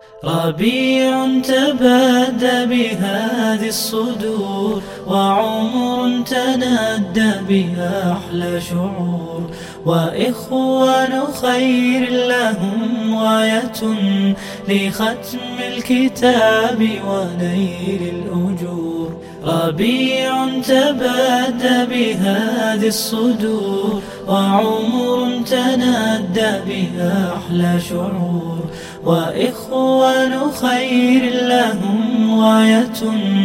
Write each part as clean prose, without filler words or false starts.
ربيع تبادى بهذه الصدور، وعمر تنادى بها أحلى شعور، وإخوان خير لهم غاية لختم الكتاب ونيل الأجور. ربيع تبادى بهذه الصدور، وعمر تنادى بها أحلى شعور، وإخوان خير لهم غاية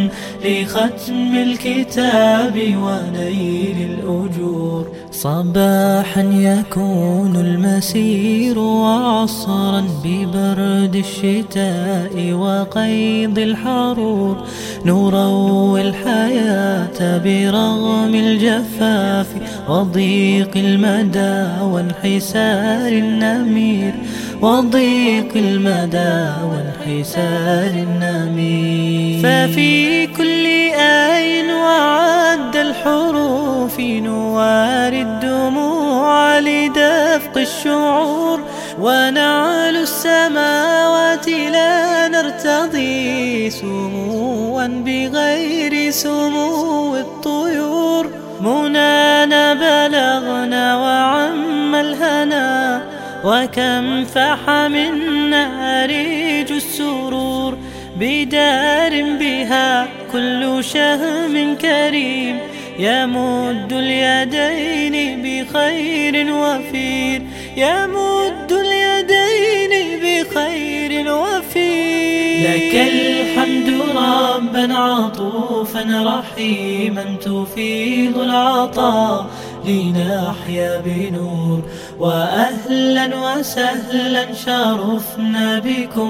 لختم الكتاب ونيل الأجور. صباحا يكون المسير، وعصرا ببرد الشتاء وقيض الحرور، نروي الحياة برغم الجفاف وضيق المدى وانحسار النمير، وضيق المدى وانحسار النمير. ففي كل آي وعد الحروف نواري الدموع لدفق الشعور، ونعلو السماوات لا نرتضي سموا بغير سمو الطيور. منانا بلغنا وعم الهنا، وكم فح منا ريج السرور، بدار بها كل شهم كريم يمد اليدين بخير وفير، يمد اليدين بخير وفير. لك الحمد ربا عطوفا رحيما تفيض العطاء لنحيا بنور، وأهلا وسهلا شرفنا بكم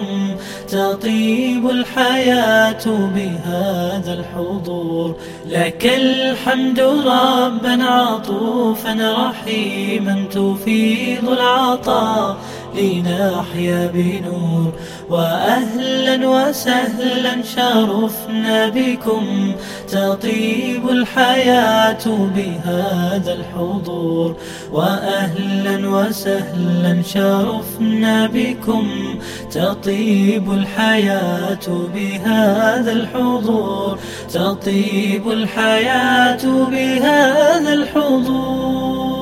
تطيب الحياة بهذا الحضور. لك الحمد ربا عطوفا رحيما تفيض العطاء لنحيا بنور، وأهلا وسهلا شرفنا بكم تطيب الحياة بهذا الحضور، وأهلا وسهلا شرفنا بكم تطيب الحياة بهذا الحضور، تطيب الحياة بهذا الحضور.